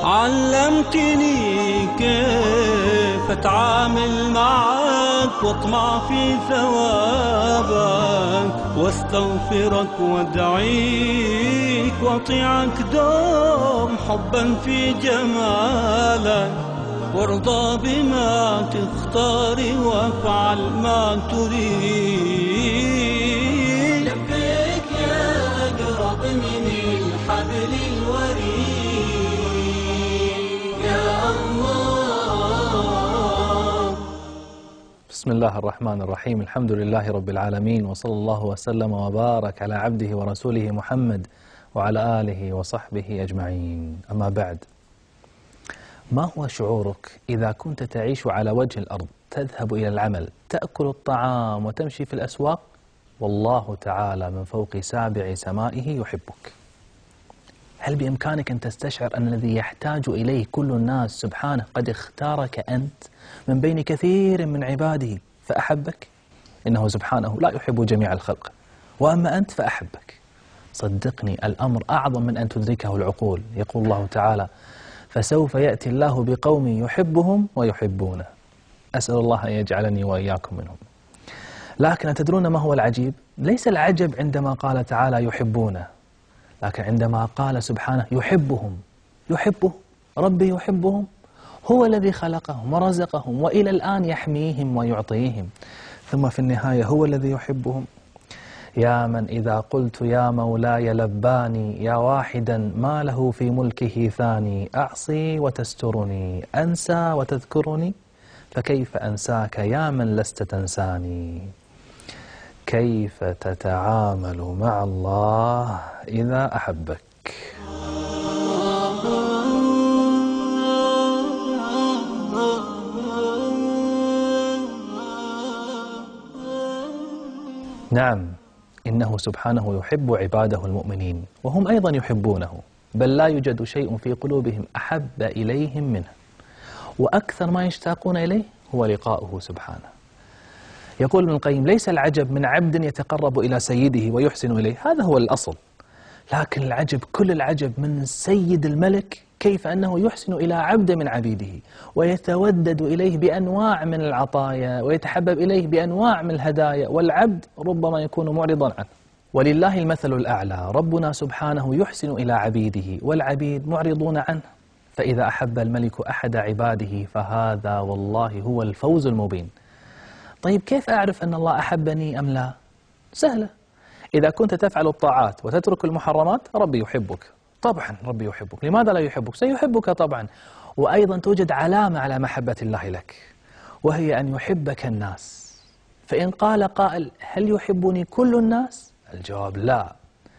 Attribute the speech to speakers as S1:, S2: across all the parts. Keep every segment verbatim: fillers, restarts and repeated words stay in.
S1: علمتني كيف اتعامل معك واطمع في ثوابك واستغفرك وادعيك واطيعك دوم حبا في جمالك وارضى بما تختار وافعل ما تريد. لبيك يا أقرب من الحبل الوريد يا الله.
S2: بسم الله الرحمن الرحيم. الحمد لله رب العالمين، وصلى الله وسلم وبارك على عبده ورسوله محمد وعلى آله وصحبه أجمعين. أما بعد، ما هو شعورك إذا كنت تعيش على وجه الأرض، تذهب إلى العمل، تأكل الطعام وتمشي في الأسواق، والله تعالى من فوق سابع سمائه يحبك؟ هل بإمكانك أن تستشعر أن الذي يحتاج إليه كل الناس سبحانه قد اختارك أنت من بين كثير من عباده فأحبك؟ إنه سبحانه لا يحب جميع الخلق، وأما أنت فأحبك. صدقني، الأمر أعظم من أن تدركه العقول. يقول الله تعالى: فسوف يأتي الله بقوم يحبهم ويحبونه. أسأل الله أن يجعلني وإياكم منهم. لكن أتدرون ما هو العجيب؟ ليس العجب عندما قال تعالى يحبونه، لكن عندما قال سبحانه يحبهم. يحبه ربي، يحبهم، هو الذي خلقهم ورزقهم وإلى الآن يحميهم ويعطيهم، ثم في النهاية هو الذي يحبهم. يا من إذا قلت يا مولاي لباني، يا واحدا ما له في ملكه ثاني، أعصي وتسترني، أنسى وتذكرني، فكيف أنساك يا من لست تنساني؟ كيف تتعامل مع الله إذا أحبك؟ نعم، إنه سبحانه يحب عباده المؤمنين، وهم أيضا يحبونه، بل لا يوجد شيء في قلوبهم أحب إليهم منه، وأكثر ما يشتاقون إليه هو لقاؤه سبحانه. يقول ابن القيم: ليس العجب من عبد يتقرب إلى سيده ويحسن إليه، هذا هو الأصل، لكن العجب، كل العجب من سيد الملك كيف أنه يحسن إلى عبد من عبيده ويتودد إليه بأنواع من العطايا ويتحبب إليه بأنواع من الهدايا، والعبد ربما يكون معرضا عنه. ولله المثل الأعلى، ربنا سبحانه يحسن إلى عبيده والعبيد معرضون عنه، فإذا أحب الملك أحد عباده فهذا والله هو الفوز المبين. طيب، كيف أعرف أن الله أحبني أم لا؟ سهلة، إذا كنت تفعل الطاعات وتترك المحرمات ربي يحبك. طبعا ربي يحبك، لماذا لا يحبك؟ سيحبك طبعا. وأيضا توجد علامة على محبة الله لك، وهي أن يحبك الناس. فإن قال قائل: هل يحبني كل الناس؟ الجواب: لا،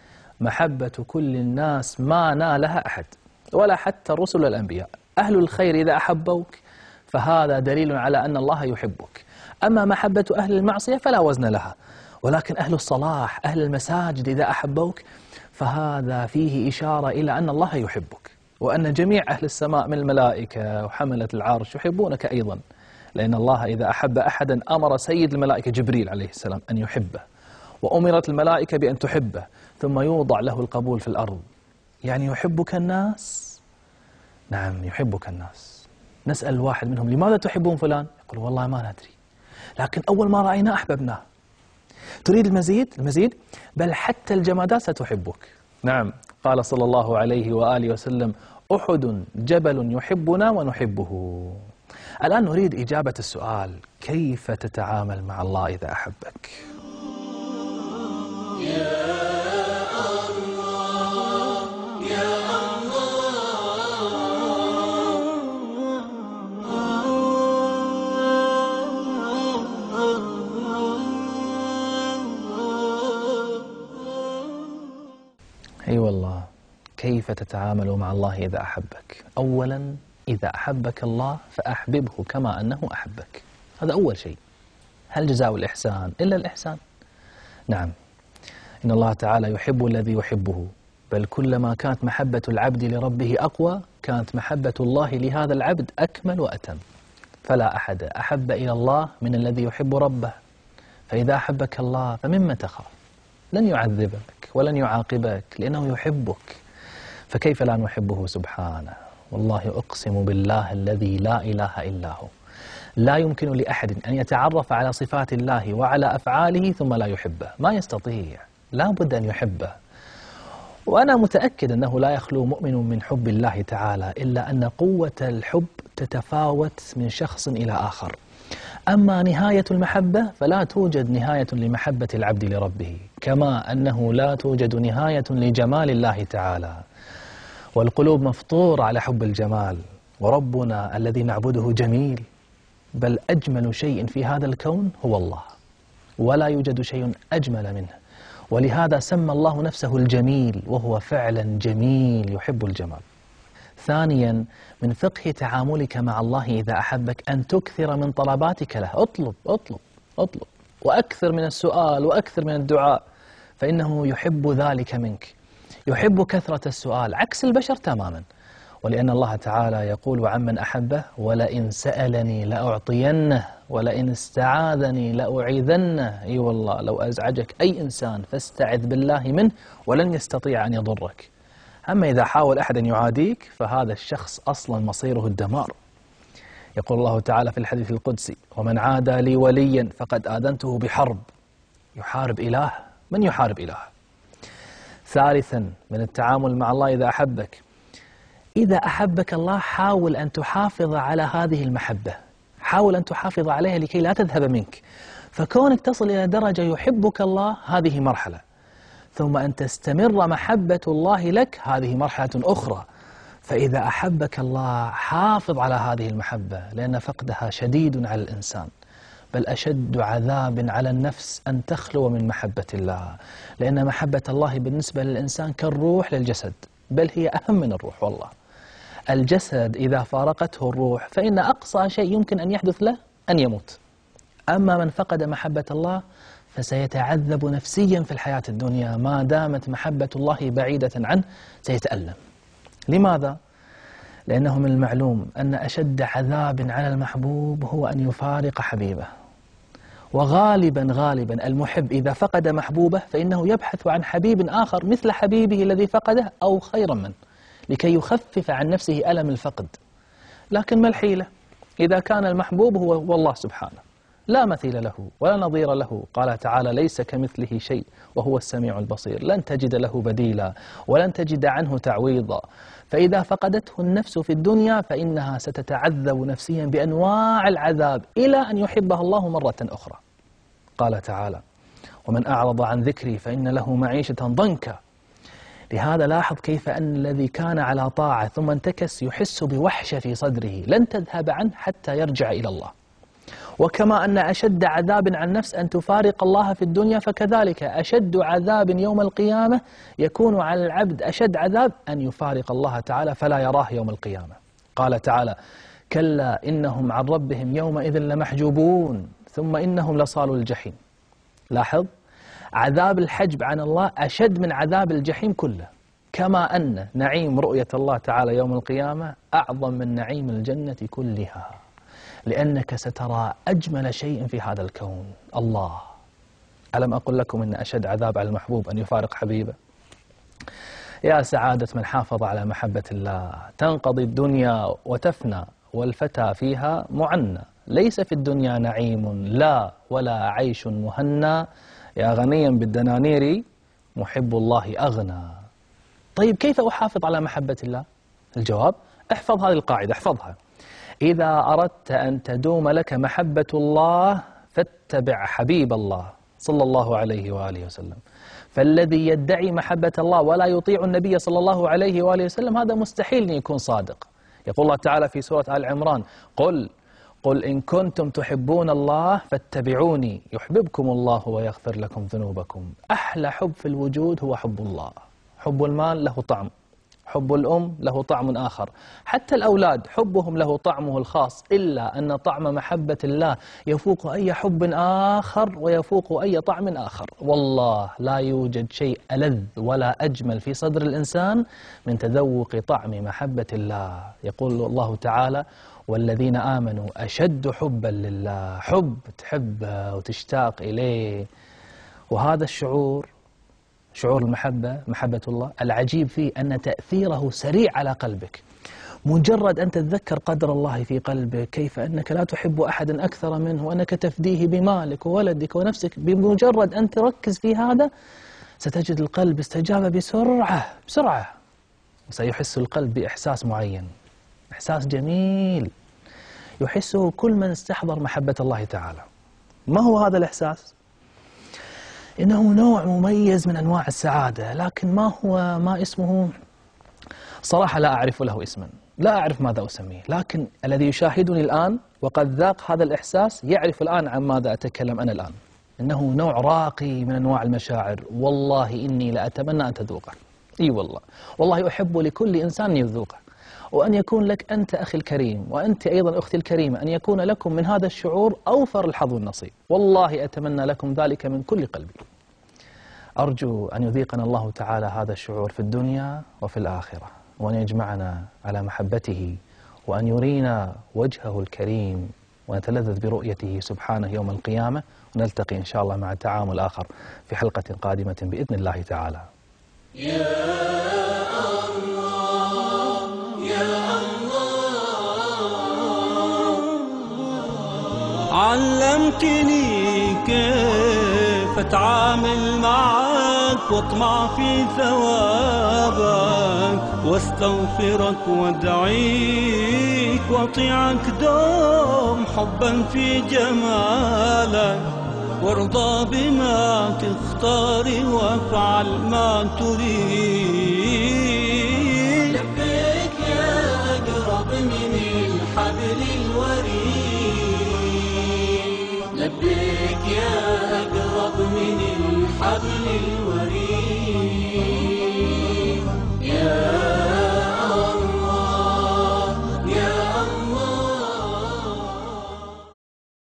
S2: محبة كل الناس ما نالها أحد، ولا حتى الرسل والأنبياء. أهل الخير إذا أحبوك فهذا دليل على أن الله يحبك، أما محبة أهل المعصية فلا وزن لها. ولكن أهل الصلاح، أهل المساجد إذا أحبوك فهذا فيه إشارة إلى أن الله يحبك، وأن جميع أهل السماء من الملائكة وحملة العرش يحبونك أيضا، لأن الله إذا أحب أحدا أمر سيد الملائكة جبريل عليه السلام أن يحبه، وأمرت الملائكة بأن تحبه، ثم يوضع له القبول في الأرض. يعني يحبك الناس؟ نعم، يحبك الناس. نسأل الواحد منهم: لماذا تحبون فلان؟ يقول: والله ما ندري، لكن أول ما رأيناه أحببناه. تريد المزيد؟ المزيد؟ بل حتى الجمادات ستحبك. نعم، قال صلى الله عليه وآله وسلم: أحد جبل يحبنا ونحبه. الآن نريد إجابة السؤال: كيف تتعامل مع الله إذا أحبك؟ أي أيوة والله، كيف تتعامل مع الله إذا أحبك؟ أولا، إذا أحبك الله فأحببه كما أنه أحبك، هذا أول شيء. هل جزاء الإحسان إلا الإحسان؟ نعم، إن الله تعالى يحب الذي يحبه، بل كلما كانت محبة العبد لربه أقوى كانت محبة الله لهذا العبد أكمل وأتم. فلا أحد أحب إلى الله من الذي يحب ربه. فإذا أحبك الله فمما تخاف؟ لن يعذبك ولن يعاقبك لأنه يحبك، فكيف لا نحبه سبحانه؟ والله أقسم بالله الذي لا إله إلا هو، لا يمكن لأحد أن يتعرف على صفات الله وعلى أفعاله ثم لا يحبه، ما يستطيع، لا بد أن يحبه. وأنا متأكد أنه لا يخلو مؤمن من حب الله تعالى، إلا أن قوة الحب تتفاوت من شخص إلى آخر. أما نهاية المحبة فلا توجد نهاية لمحبة العبد لربه، كما أنه لا توجد نهاية لجمال الله تعالى. والقلوب مفطورة على حب الجمال، وربنا الذي نعبده جميل، بل أجمل شيء في هذا الكون هو الله، ولا يوجد شيء أجمل منه، ولهذا سمى الله نفسه الجميل، وهو فعلا جميل يحب الجمال. ثانيا، من فقه تعاملك مع الله إذا أحبك أن تكثر من طلباتك له. اطلب اطلب اطلب وأكثر من السؤال وأكثر من الدعاء، فإنه يحب ذلك منك، يحب كثرة السؤال عكس البشر تماما. ولأن الله تعالى يقول عمن أحبه: ولئن سألني لأعطينه ولئن استعاذني لأعيذنه. أي والله لو أزعجك أي إنسان فاستعذ بالله منه ولن يستطيع أن يضرك. أما إذا حاول أحد أن يعاديك فهذا الشخص أصلا مصيره الدمار. يقول الله تعالى في الحديث القدسي: ومن عادى لي وليا فقد آذنته بحرب. يحارب إله؟ من يحارب إله؟ ثالثا، من التعامل مع الله إذا أحبك، إذا أحبك الله حاول أن تحافظ على هذه المحبة، حاول أن تحافظ عليها لكي لا تذهب منك. فكونك تصل إلى درجة يحبك الله هذه مرحلة، ثم أن تستمر محبة الله لك هذه مرحلة أخرى. فإذا أحبك الله حافظ على هذه المحبة، لأن فقدها شديد على الإنسان، بل أشد عذاب على النفس أن تخلو من محبة الله، لأن محبة الله بالنسبة للإنسان كالروح للجسد، بل هي أهم من الروح. والله الجسد إذا فارقته الروح فإن أقصى شيء يمكن أن يحدث له أن يموت. أما من فقد محبة الله فسيتعذب نفسيا في الحياة الدنيا، ما دامت محبة الله بعيدة عنه سيتألم. لماذا؟ لأنه من المعلوم أن أشد عذاب على المحبوب هو أن يفارق حبيبه. وغالبا غالبا المحب إذا فقد محبوبه فإنه يبحث عن حبيب آخر مثل حبيبه الذي فقده أو خيرا منه، لكي يخفف عن نفسه ألم الفقد. لكن ما الحيلة؟ إذا كان المحبوب هو والله سبحانه لا مثيل له ولا نظير له، قال تعالى: ليس كمثله شيء وهو السميع البصير، لن تجد له بديلا ولن تجد عنه تعويضا. فإذا فقدته النفس في الدنيا فإنها ستتعذب نفسيا بأنواع العذاب إلى أن يحبها الله مرة أخرى. قال تعالى: ومن أعرض عن ذكري فإن له معيشة ضنكا. لهذا لاحظ كيف أن الذي كان على طاعة ثم انتكس يحس بوحشة في صدره لن تذهب عنه حتى يرجع إلى الله. وكما أن أشد عذاب عن النفس أن تفارق الله في الدنيا، فكذلك أشد عذاب يوم القيامة يكون على العبد أشد عذاب أن يفارق الله تعالى فلا يراه يوم القيامة. قال تعالى: كلا إنهم عن ربهم يومئذ لمحجوبون ثم إنهم لصالوا الجحيم. لاحظ عذاب الحجب عن الله أشد من عذاب الجحيم كله، كما أن نعيم رؤية الله تعالى يوم القيامة أعظم من نعيم الجنة كلها، لأنك سترى أجمل شيء في هذا الكون الله. ألم أقل لكم إن أشد عذاب على المحبوب أن يفارق حبيبه؟ يا سعادة من حافظ على محبة الله. تنقضي الدنيا وتفنى والفتى فيها معنى، ليس في الدنيا نعيم لا ولا عيش مهنى، يا غنيا بالدنانير محب الله أغنى. طيب كيف أحافظ على محبة الله؟ الجواب: احفظ هذه القاعدة، احفظها: إذا أردت أن تدوم لك محبة الله فاتبع حبيب الله صلى الله عليه وآله وسلم. فالذي يدعي محبة الله ولا يطيع النبي صلى الله عليه وآله وسلم هذا مستحيل أن يكون صادق. يقول الله تعالى في سورة آل عمران: قل قل إن كنتم تحبون الله فاتبعوني يحببكم الله ويغفر لكم ذنوبكم. أحلى حب في الوجود هو حب الله. حب المال له طعم، حب الأم له طعم آخر، حتى الأولاد حبهم له طعمه الخاص، إلا أن طعم محبة الله يفوق أي حب آخر ويفوق أي طعم آخر. والله لا يوجد شيء ألذ ولا أجمل في صدر الإنسان من تذوق طعم محبة الله. يقول الله تعالى: والذين آمنوا أشد حبا لله. حب تحبه وتشتاق إليه. وهذا الشعور، شعور المحبة، محبة الله، العجيب فيه أن تأثيره سريع على قلبك. مجرد أن تتذكر قدر الله في قلبك، كيف أنك لا تحب أحدا أكثر منه، وأنك تفديه بمالك وولدك ونفسك، بمجرد أن تركز في هذا ستجد القلب استجاب بسرعة بسرعة، وسيحس القلب بإحساس معين، إحساس جميل يحسه كل من استحضر محبة الله تعالى. ما هو هذا الإحساس؟ إنه نوع مميز من أنواع السعادة، لكن ما هو ما اسمه؟ صراحة لا أعرف له اسما، لا أعرف ماذا أسميه، لكن الذي يشاهدني الآن وقد ذاق هذا الإحساس يعرف الآن عن ماذا أتكلم أنا الآن. إنه نوع راقي من أنواع المشاعر، والله إني لأتمنى أن تذوقه. إي والله، والله أحب لكل إنسان أن يذوقه، وأن يكون لك أنت أخي الكريم وأنت أيضا أختي الكريمة، أن يكون لكم من هذا الشعور أوفر الحظ والنصيب. والله أتمنى لكم ذلك من كل قلبي. أرجو أن يذيقنا الله تعالى هذا الشعور في الدنيا وفي الآخرة، وأن يجمعنا على محبته، وأن يرينا وجهه الكريم، ونتلذذ برؤيته سبحانه يوم القيامة. ونلتقي إن شاء الله مع تعامل آخر في حلقة قادمة بإذن الله تعالى.
S1: يا الله يا الله، علمتني كيف أتعامل معك واطمع في ثوابك، واستغفرك وادعيك واطيعك دوم حبا في جمالك، وارضى بما تختار وافعل ما تريد. لبيك يا أقرب من الحبل الوريد، لبيك يا أقرب من الحبل الوريد.